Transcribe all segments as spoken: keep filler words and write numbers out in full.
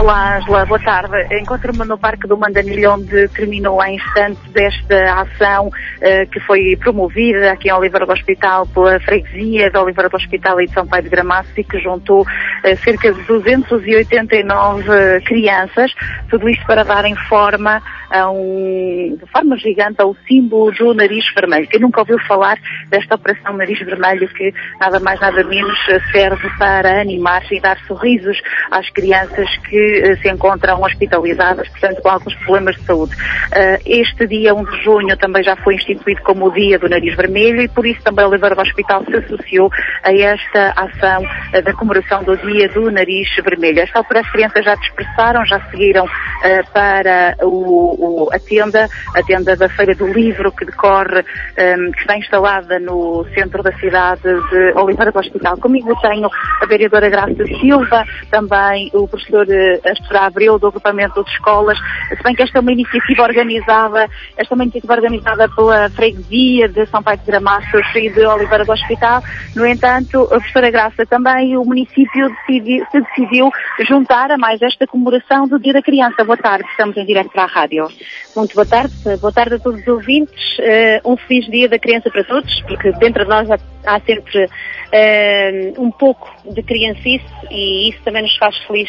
Olá, Ângela, boa tarde. Encontro-me no Parque do Mandanilho, onde terminou há instantes esta ação uh, que foi promovida aqui em Oliveira do Hospital pela freguesia de Oliveira do Hospital e de São Paio de Gramaço, e que juntou uh, cerca de duzentas e oitenta e nove uh, crianças, tudo isto para darem forma a um, de forma gigante ao símbolo do nariz vermelho. Quem nunca ouviu falar desta operação nariz vermelho, que nada mais nada menos serve para animar e dar sorrisos às crianças que uh, se encontram hospitalizadas, portanto com alguns problemas de saúde. Uh, este dia um de junho também já foi instituído como o dia do nariz vermelho, e por isso também o Oliveira do Hospital se associou a esta ação uh, da comemoração do dia do nariz vermelho. Esta altura as crianças já dispersaram, já seguiram uh, para o, o, a tenda, a tenda da Feira do Livro, que decorre, um, que está instalada no centro da cidade de Oliveira do Hospital. Comigo tenho a vereadora Graça Silva, também o professor Astor Abreu, do agrupamento de escolas, se bem que esta é uma iniciativa organizada, esta é uma iniciativa organizada pela freguesia de São Paio de Gramaço e de Oliveira do Hospital. No entanto, a professora Graça, também o município decidi, se decidiu juntar a mais esta comemoração do Dia da Criança. Boa tarde, estamos em direto para a rádio. Muito boa tarde, boa tarde a todos os ouvintes, uh, um feliz Dia da Criança para todos, porque dentro de nós há, há sempre uh, um pouco de criancice, e isso também nos faz feliz.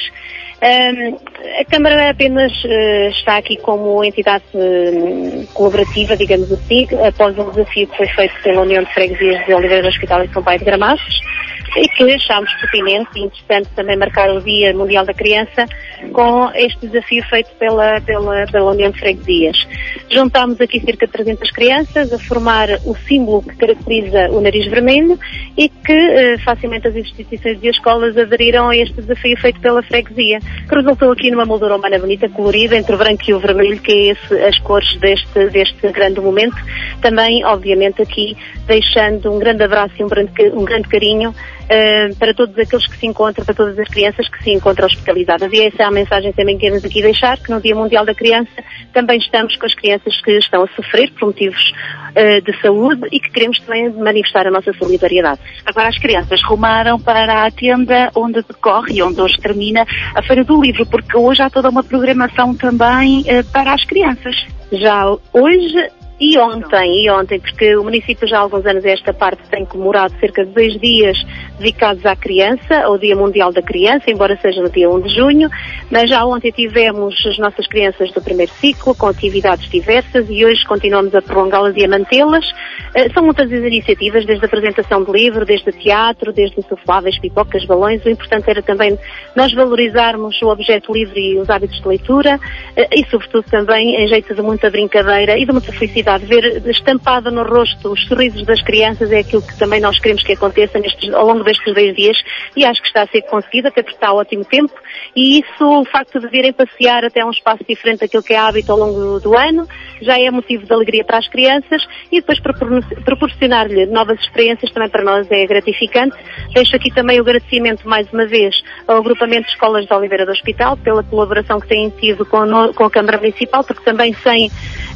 Um, a Câmara apenas uh, está aqui como entidade uh, colaborativa, digamos assim, após um desafio que foi feito pela União de Freguesias de Oliveira do Hospital e São Paio de Gramaço, e que achámos pertinente e interessante também marcar o Dia Mundial da Criança com este desafio feito pela, pela, pela União de Freguesias. Juntámos aqui cerca de trezentas crianças a formar o símbolo que caracteriza o nariz vermelho, e que eh, facilmente as instituições e as escolas aderiram a este desafio feito pela freguesia, que resultou aqui numa moldura humana bonita, colorida, entre o branco e o vermelho, que é esse, as cores deste, deste grande momento. Também, obviamente, aqui deixando um grande abraço e um grande, um grande carinho Uh, para todos aqueles que se encontram, para todas as crianças que se encontram hospitalizadas. E essa é a mensagem também que queremos aqui deixar, que no Dia Mundial da Criança também estamos com as crianças que estão a sofrer por motivos uh, de saúde, e que queremos também manifestar a nossa solidariedade. Agora as crianças rumaram para a tenda onde decorre e onde hoje termina a Feira do Livro, porque hoje há toda uma programação também uh, para as crianças. Já hoje E ontem, e ontem, porque o município já há alguns anos esta parte tem comemorado cerca de dois dias dedicados à criança, ao Dia Mundial da Criança, embora seja no dia um de junho, mas já ontem tivemos as nossas crianças do primeiro ciclo, com atividades diversas, e hoje continuamos a prolongá-las e a mantê-las. Uh, são muitas as iniciativas, desde a apresentação de livro, desde o teatro, desde insufláveis, pipocas, balões. O importante era também nós valorizarmos o objeto livre e os hábitos de leitura, uh, e sobretudo também em jeito de muita brincadeira e de muita felicidade. Ver estampada no rosto os sorrisos das crianças é aquilo que também nós queremos que aconteça nestes, ao longo destes dois dias, e acho que está a ser conseguido, até porque está ótimo tempo, e isso, o facto de virem passear até um espaço diferente daquilo que é hábito ao longo do, do ano, já é motivo de alegria para as crianças, e depois proporcionar-lhe novas experiências também para nós é gratificante. Deixo aqui também o agradecimento mais uma vez ao agrupamento de escolas de Oliveira do Hospital pela colaboração que têm tido com, no, com a Câmara Municipal, porque também sem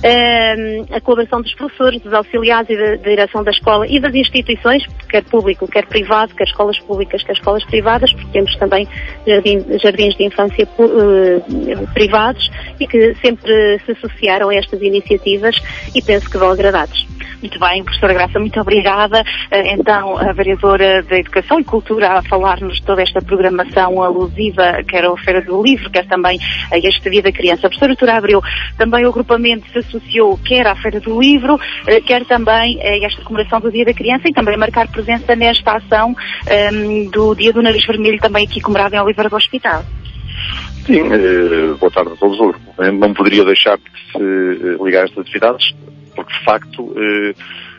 uh, a colaboração dos professores, dos auxiliares e da, da direção da escola e das instituições, quer público, quer privado, quer escolas públicas, quer escolas privadas, porque temos também jardim, jardins de infância uh, privados, e que sempre se associaram a estas iniciativas, e penso que vão agradados. Muito bem, professora Graça, muito obrigada. Então, a vereadora da Educação e Cultura a falar-nos de toda esta programação alusiva, quer à Feira do Livro, quer também a este Dia da Criança. A professora Astor Abreu, também o agrupamento se associou quer à Feira do Livro, quer também a esta comemoração do Dia da Criança, e também marcar presença nesta ação um, do Dia do Nariz Vermelho, também aqui comemorado em Oliveira do Hospital. Sim, eh, boa tarde a todos. Eu não poderia deixar de se ligar a estas atividades, porque de facto eh,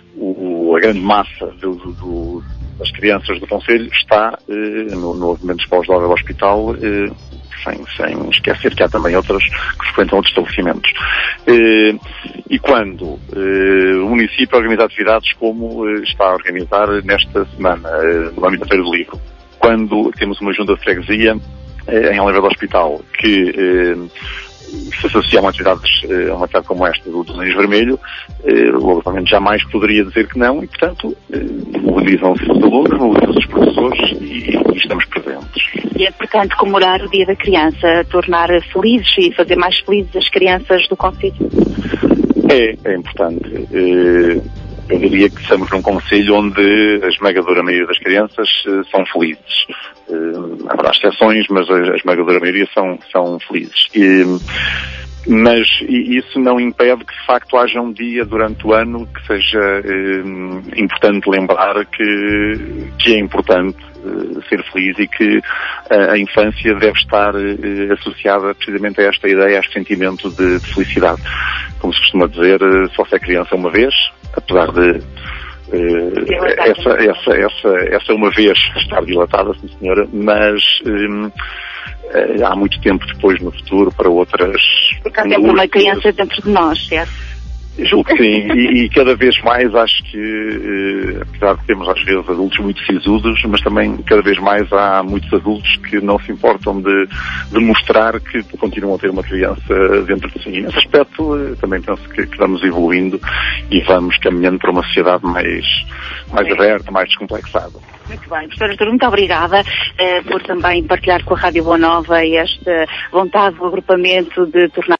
o, a grande massa do, do, das crianças do Conselho está eh, no, no movimento de escolas de Oliveira do Hospital, eh, sem, sem esquecer que há também outras que frequentam outros estabelecimentos. Eh, e quando eh, o município organiza atividades como eh, está a organizar nesta semana, eh, no âmbito da Feira do Livro, quando temos uma junta de freguesia eh, em Oliveira do Hospital que eh, se associam a atividades, a uma atividade como esta do Nariz Vermelho, o agrupamento jamais poderia dizer que não e, portanto, mobilizam-se os alunos, mobilizam-se os professores e, e estamos presentes. E é importante comemorar o Dia da Criança, tornar felizes e fazer mais felizes as crianças do concelho? É, é importante. Eu diria que estamos num concelho onde a esmagadora maioria das crianças são felizes. Haverá exceções, mas a esmagadora maioria são, são felizes. E, mas isso não impede que, de facto, haja um dia durante o ano que seja eh, importante lembrar que, que é importante eh, ser feliz e que a, a infância deve estar eh, associada precisamente a esta ideia, a este sentimento de, de felicidade. Como se costuma dizer, só se é criança uma vez, apesar de Uh, essa, essa, essa, essa uma vez estar dilatada, sim senhora, mas um, uh, há muito tempo depois no futuro para outras... Porque há sempre uma criança dentro de nós, certo? Julgo que sim, e, e cada vez mais acho que, uh, apesar de termos às vezes adultos muito sisudos, mas também cada vez mais há muitos adultos que não se importam de, de mostrar que continuam a ter uma criança dentro de si. E nesse aspecto uh, também penso que, que vamos evoluindo e vamos caminhando para uma sociedade mais, mais aberta, mais descomplexada. Muito bem, professor Artur, muito obrigada uh, por também partilhar com a Rádio Boa Nova esta vontade do agrupamento de tornar